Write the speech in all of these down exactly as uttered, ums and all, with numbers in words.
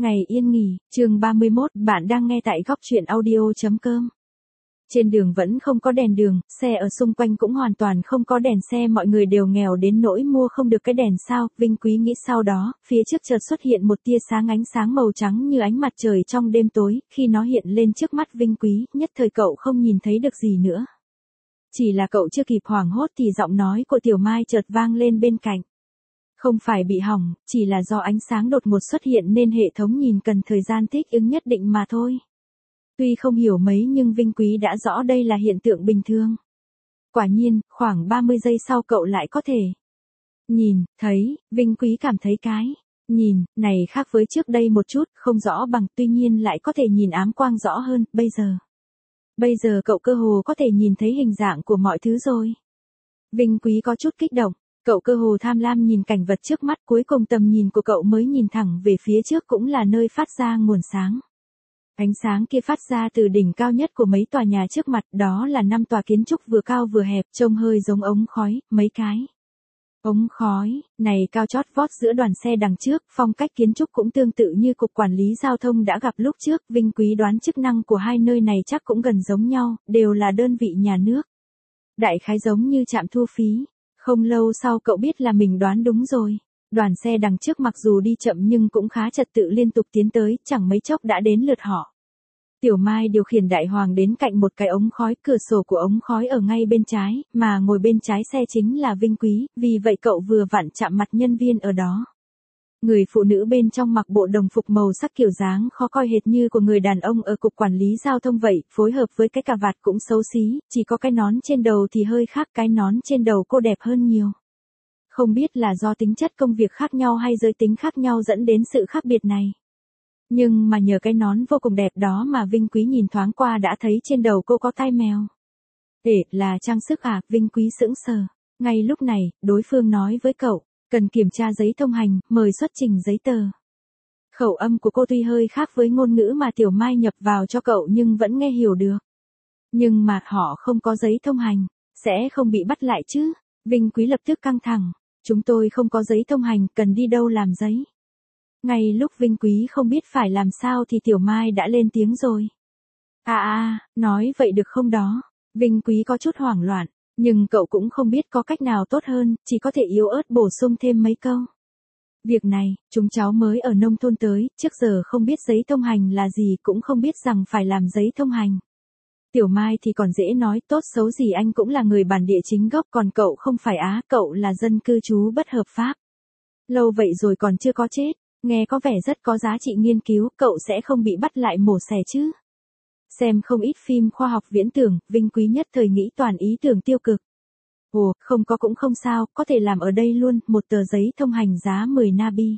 Ngày yên nghỉ, chương ba mươi mốt, bạn đang nghe tại góc truyện audio chấm com. Trên đường vẫn không có đèn đường, xe ở xung quanh cũng hoàn toàn không có đèn xe, mọi người đều nghèo đến nỗi mua không được cái đèn sao. Vinh Quý nghĩ sau đó, phía trước chợt xuất hiện một tia sáng, ánh sáng màu trắng như ánh mặt trời trong đêm tối, khi nó hiện lên trước mắt Vinh Quý, nhất thời cậu không nhìn thấy được gì nữa. Chỉ là cậu chưa kịp hoảng hốt thì giọng nói của Tiểu Mai chợt vang lên bên cạnh. Không phải bị hỏng, chỉ là do ánh sáng đột ngột xuất hiện nên hệ thống nhìn cần thời gian thích ứng nhất định mà thôi. Tuy không hiểu mấy nhưng Vinh Quý đã rõ đây là hiện tượng bình thường. Quả nhiên, khoảng ba mươi giây sau cậu lại có thể nhìn, thấy. Vinh Quý cảm thấy cái nhìn này khác với trước đây một chút, không rõ bằng, tuy nhiên lại có thể nhìn ám quang rõ hơn. Bây giờ, bây giờ cậu cơ hồ có thể nhìn thấy hình dạng của mọi thứ rồi. Vinh Quý có chút kích động. Cậu cơ hồ tham lam nhìn cảnh vật trước mắt, cuối cùng tầm nhìn của cậu mới nhìn thẳng về phía trước, cũng là nơi phát ra nguồn sáng. Ánh sáng kia phát ra từ đỉnh cao nhất của mấy tòa nhà trước mặt, đó là năm tòa kiến trúc vừa cao vừa hẹp, trông hơi giống ống khói, mấy cái ống khói này cao chót vót giữa đoàn xe đằng trước, phong cách kiến trúc cũng tương tự như cục quản lý giao thông đã gặp lúc trước. Vinh Quý đoán chức năng của hai nơi này chắc cũng gần giống nhau, đều là đơn vị nhà nước. Đại khái giống như trạm thu phí. Không lâu sau cậu biết là mình đoán đúng rồi. Đoàn xe đằng trước mặc dù đi chậm nhưng cũng khá trật tự, liên tục tiến tới, chẳng mấy chốc đã đến lượt họ. Tiểu Mai điều khiển đại hoàng đến cạnh một cái ống khói, cửa sổ của ống khói ở ngay bên trái, mà ngồi bên trái xe chính là Vinh Quý, vì vậy cậu vừa vặn chạm mặt nhân viên ở đó. Người phụ nữ bên trong mặc bộ đồng phục màu sắc kiểu dáng khó coi hệt như của người đàn ông ở cục quản lý giao thông vậy, phối hợp với cái cà vạt cũng xấu xí, chỉ có cái nón trên đầu thì hơi khác, cái nón trên đầu cô đẹp hơn nhiều. Không biết là do tính chất công việc khác nhau hay giới tính khác nhau dẫn đến sự khác biệt này. Nhưng mà nhờ cái nón vô cùng đẹp đó mà Vinh Quý nhìn thoáng qua đã thấy trên đầu cô có tai mèo. Để là trang sức à? Vinh Quý sững sờ. Ngay lúc này, đối phương nói với cậu. Cần kiểm tra giấy thông hành, mời xuất trình giấy tờ. Khẩu âm của cô tuy hơi khác với ngôn ngữ mà Tiểu Mai nhập vào cho cậu nhưng vẫn nghe hiểu được. Nhưng mà họ không có giấy thông hành, sẽ không bị bắt lại chứ? Vinh Quý lập tức căng thẳng. Chúng tôi không có giấy thông hành, cần đi đâu làm giấy? Ngay lúc Vinh Quý không biết phải làm sao thì Tiểu Mai đã lên tiếng rồi. À à, nói vậy được không đó? Vinh Quý có chút hoảng loạn. Nhưng cậu cũng không biết có cách nào tốt hơn, chỉ có thể yếu ớt bổ sung thêm mấy câu. Việc này, chúng cháu mới ở nông thôn tới, trước giờ không biết giấy thông hành là gì, cũng không biết rằng phải làm giấy thông hành. Tiểu Mai thì còn dễ nói, tốt xấu gì anh cũng là người bản địa chính gốc, còn cậu không phải á, cậu là dân cư trú bất hợp pháp. Lâu vậy rồi còn chưa có chết, nghe có vẻ rất có giá trị nghiên cứu, cậu sẽ không bị bắt lại mổ xẻ chứ? Xem không ít phim khoa học viễn tưởng, Vinh Quý nhất thời nghĩ toàn ý tưởng tiêu cực. Ồ, không có cũng không sao, có thể làm ở đây luôn, một tờ giấy thông hành giá mười Nabi.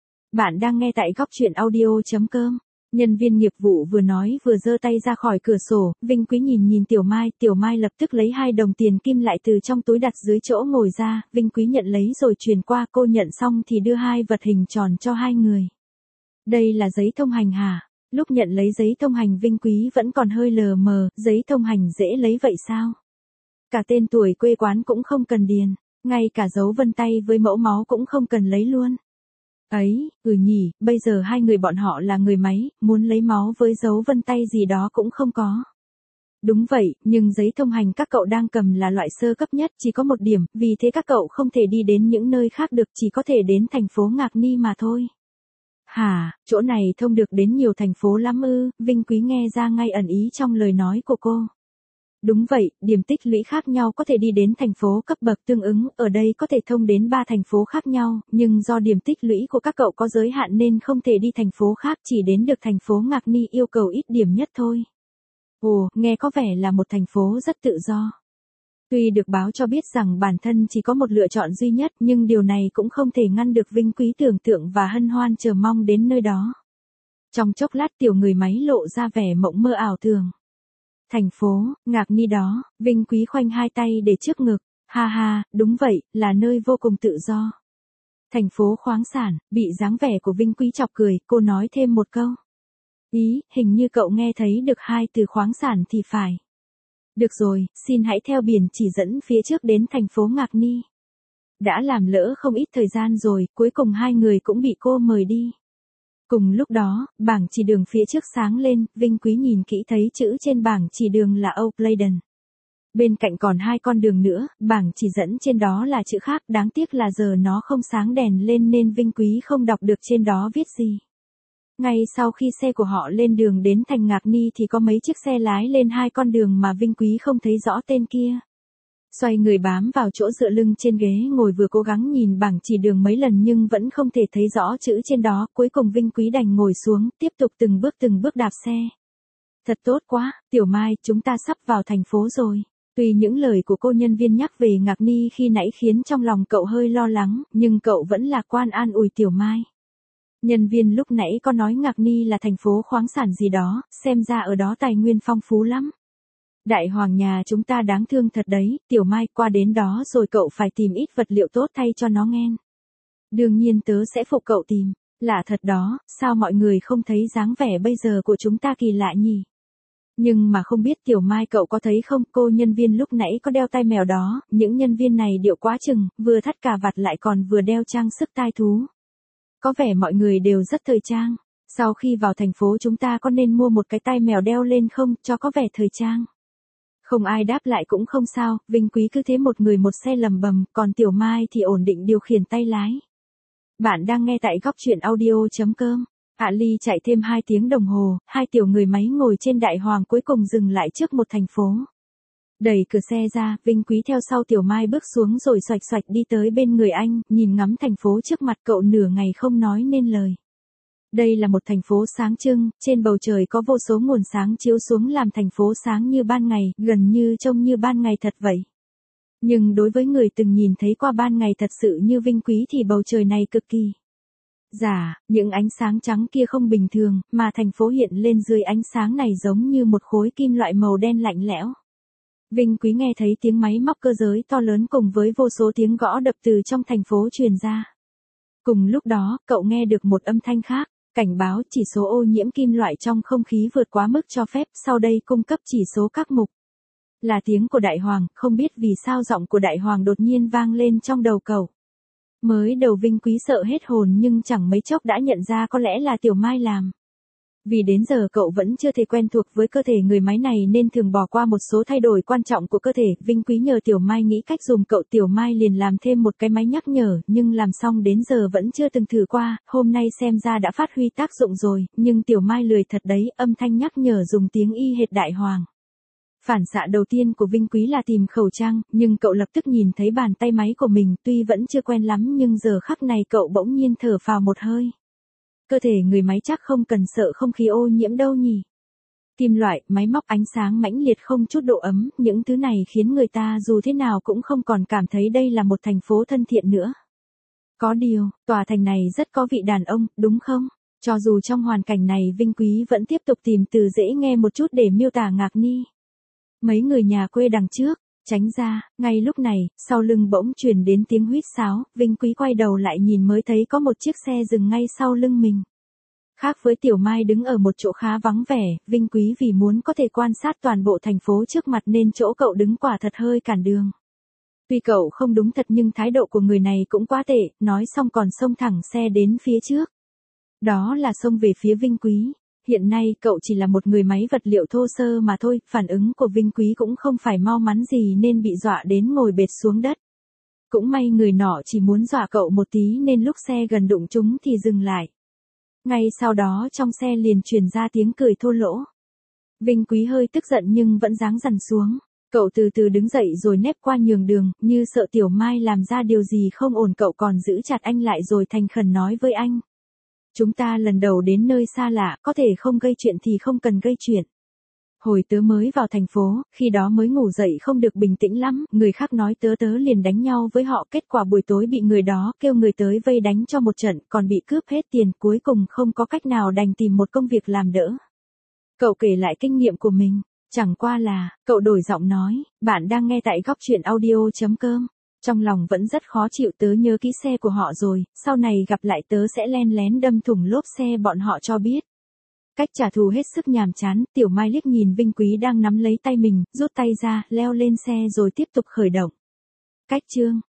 Bạn đang nghe tại góc truyện audio chấm com. Nhân viên nghiệp vụ vừa nói vừa giơ tay ra khỏi cửa sổ, Vinh Quý nhìn nhìn Tiểu Mai, Tiểu Mai lập tức lấy hai đồng tiền kim lại từ trong túi đặt dưới chỗ ngồi ra, Vinh Quý nhận lấy rồi truyền qua, cô nhận xong thì đưa hai vật hình tròn cho hai người. Đây là giấy thông hành hả? Lúc nhận lấy giấy thông hành Vinh Quý vẫn còn hơi lờ mờ, giấy thông hành dễ lấy vậy sao? Cả tên tuổi quê quán cũng không cần điền, ngay cả dấu vân tay với mẫu máu cũng không cần lấy luôn. Ấy, ừ nhỉ, bây giờ hai người bọn họ là người máy, muốn lấy máu với dấu vân tay gì đó cũng không có. Đúng vậy, nhưng giấy thông hành các cậu đang cầm là loại sơ cấp nhất, chỉ có một điểm, vì thế các cậu không thể đi đến những nơi khác được, chỉ có thể đến thành phố Ngạc Ni mà thôi. Hả, chỗ này thông được đến nhiều thành phố lắm ư? Vinh Quý nghe ra ngay ẩn ý trong lời nói của cô. Đúng vậy, điểm tích lũy khác nhau có thể đi đến thành phố cấp bậc tương ứng, ở đây có thể thông đến ba thành phố khác nhau, nhưng do điểm tích lũy của các cậu có giới hạn nên không thể đi thành phố khác, chỉ đến được thành phố Ngạc Ni yêu cầu ít điểm nhất thôi. Ồ, nghe có vẻ là một thành phố rất tự do. Tuy được báo cho biết rằng bản thân chỉ có một lựa chọn duy nhất, nhưng điều này cũng không thể ngăn được Vinh Quý tưởng tượng và hân hoan chờ mong đến nơi đó. Trong chốc lát tiểu người máy lộ ra vẻ mộng mơ ảo tưởng. Thành phố Ngạc Ni đó, Vinh Quý khoanh hai tay để trước ngực, ha ha, đúng vậy, là nơi vô cùng tự do. Thành phố khoáng sản, bị dáng vẻ của Vinh Quý chọc cười, cô nói thêm một câu. Ý, hình như cậu nghe thấy được hai từ khoáng sản thì phải. Được rồi, xin hãy theo biển chỉ dẫn phía trước đến thành phố Ngạc Ni. Đã làm lỡ không ít thời gian rồi, cuối cùng hai người cũng bị cô mời đi. Cùng lúc đó, bảng chỉ đường phía trước sáng lên, Vinh Quý nhìn kỹ thấy chữ trên bảng chỉ đường là Oakladen. Bên cạnh còn hai con đường nữa, bảng chỉ dẫn trên đó là chữ khác, đáng tiếc là giờ nó không sáng đèn lên nên Vinh Quý không đọc được trên đó viết gì. Ngay sau khi xe của họ lên đường đến thành Ngạc Ni thì có mấy chiếc xe lái lên hai con đường mà Vinh Quý không thấy rõ tên kia. Xoay người bám vào chỗ dựa lưng trên ghế ngồi vừa cố gắng nhìn bảng chỉ đường mấy lần nhưng vẫn không thể thấy rõ chữ trên đó, cuối cùng Vinh Quý đành ngồi xuống, tiếp tục từng bước từng bước đạp xe. Thật tốt quá, Tiểu Mai, chúng ta sắp vào thành phố rồi. Tuy những lời của cô nhân viên nhắc về Ngạc Ni khi nãy khiến trong lòng cậu hơi lo lắng, nhưng cậu vẫn lạc quan an ủi Tiểu Mai. Nhân viên lúc nãy có nói Ngạc Ni là thành phố khoáng sản gì đó, xem ra ở đó tài nguyên phong phú lắm. Đại hoàng nhà chúng ta đáng thương thật đấy, Tiểu Mai, qua đến đó rồi cậu phải tìm ít vật liệu tốt thay cho nó nghe. Đương nhiên tớ sẽ phụ cậu tìm. Lạ thật đó, sao mọi người không thấy dáng vẻ bây giờ của chúng ta kỳ lạ nhỉ? Nhưng mà không biết Tiểu Mai cậu có thấy không, cô nhân viên lúc nãy có đeo tai mèo đó, những nhân viên này điệu quá chừng, vừa thắt cà vạt lại còn vừa đeo trang sức tai thú. Có vẻ mọi người đều rất thời trang. Sau khi vào thành phố chúng ta có nên mua một cái tai mèo đeo lên không, cho có vẻ thời trang? Không ai đáp lại cũng không sao, Vinh Quý cứ thế một người một xe lầm bầm, còn Tiểu Mai thì ổn định điều khiển tay lái. Bạn đang nghe tại góc truyện audio.com. Hạ Ly chạy thêm hai tiếng đồng hồ, hai tiểu người máy ngồi trên đại hoàng cuối cùng dừng lại trước một thành phố. Đẩy cửa xe ra, Vinh Quý theo sau Tiểu Mai bước xuống rồi xoạch xoạch đi tới bên người anh, nhìn ngắm thành phố trước mặt cậu nửa ngày không nói nên lời. Đây là một thành phố sáng trưng, trên bầu trời có vô số nguồn sáng chiếu xuống làm thành phố sáng như ban ngày, gần như trông như ban ngày thật vậy. Nhưng đối với người từng nhìn thấy qua ban ngày thật sự như Vinh Quý thì bầu trời này cực kỳ giả, những ánh sáng trắng kia không bình thường, mà thành phố hiện lên dưới ánh sáng này giống như một khối kim loại màu đen lạnh lẽo. Vinh Quý nghe thấy tiếng máy móc cơ giới to lớn cùng với vô số tiếng gõ đập từ trong thành phố truyền ra. Cùng lúc đó, cậu nghe được một âm thanh khác, cảnh báo chỉ số ô nhiễm kim loại trong không khí vượt quá mức cho phép, sau đây cung cấp chỉ số các mục. Là tiếng của Đại Hoàng, không biết vì sao giọng của Đại Hoàng đột nhiên vang lên trong đầu cậu. Mới đầu Vinh Quý sợ hết hồn nhưng chẳng mấy chốc đã nhận ra có lẽ là Tiểu Mai làm. Vì đến giờ cậu vẫn chưa thể quen thuộc với cơ thể người máy này nên thường bỏ qua một số thay đổi quan trọng của cơ thể. Vinh Quý nhờ Tiểu Mai nghĩ cách dùm cậu, Tiểu Mai liền làm thêm một cái máy nhắc nhở, nhưng làm xong đến giờ vẫn chưa từng thử qua, hôm nay xem ra đã phát huy tác dụng rồi, nhưng Tiểu Mai lười thật đấy, âm thanh nhắc nhở dùng tiếng y hệt Đại Hoàng. Phản xạ đầu tiên của Vinh Quý là tìm khẩu trang, nhưng cậu lập tức nhìn thấy bàn tay máy của mình, tuy vẫn chưa quen lắm nhưng giờ khắc này cậu bỗng nhiên thở phào một hơi. Cơ thể người máy chắc không cần sợ không khí ô nhiễm đâu nhỉ. Kim loại, máy móc, ánh sáng mãnh liệt không chút độ ấm, những thứ này khiến người ta dù thế nào cũng không còn cảm thấy đây là một thành phố thân thiện nữa. Có điều, tòa thành này rất có vị đàn ông, đúng không? Cho dù trong hoàn cảnh này Vinh Quý vẫn tiếp tục tìm từ dễ nghe một chút để miêu tả Ngạc Ni. Mấy người nhà quê đằng trước, tránh ra, ngay lúc này, sau lưng bỗng truyền đến tiếng huýt sáo, Vinh Quý quay đầu lại nhìn mới thấy có một chiếc xe dừng ngay sau lưng mình. Khác với Tiểu Mai đứng ở một chỗ khá vắng vẻ, Vinh Quý vì muốn có thể quan sát toàn bộ thành phố trước mặt nên chỗ cậu đứng quả thật hơi cản đường. Tuy cậu không đúng thật nhưng thái độ của người này cũng quá tệ, nói xong còn xông thẳng xe đến phía trước. Đó là xông về phía Vinh Quý. Hiện nay cậu chỉ là một người máy vật liệu thô sơ mà thôi, phản ứng của Vinh Quý cũng không phải mau mắn gì nên bị dọa đến ngồi bệt xuống đất. Cũng may người nọ chỉ muốn dọa cậu một tí nên lúc xe gần đụng chúng thì dừng lại. Ngay sau đó trong xe liền truyền ra tiếng cười thô lỗ. Vinh Quý hơi tức giận nhưng vẫn dáng dằn xuống. Cậu từ từ đứng dậy rồi nép qua nhường đường, như sợ Tiểu Mai làm ra điều gì không ổn, cậu còn giữ chặt anh lại rồi thành khẩn nói với anh. Chúng ta lần đầu đến nơi xa lạ, có thể không gây chuyện thì không cần gây chuyện. Hồi tớ mới vào thành phố, khi đó mới ngủ dậy không được bình tĩnh lắm, người khác nói tớ tớ liền đánh nhau với họ, kết quả buổi tối bị người đó kêu người tới vây đánh cho một trận, còn bị cướp hết tiền, cuối cùng không có cách nào đành tìm một công việc làm đỡ. Cậu kể lại kinh nghiệm của mình, chẳng qua là, cậu đổi giọng nói, bạn đang nghe tại góc truyện audio.com. Trong lòng vẫn rất khó chịu, tớ nhớ kỹ xe của họ rồi, sau này gặp lại tớ sẽ len lén đâm thủng lốp xe bọn họ cho biết. Cách trả thù hết sức nhàm chán, Tiểu Mai liếc nhìn Vinh Quý đang nắm lấy tay mình, rút tay ra, leo lên xe rồi tiếp tục khởi động. Cách chương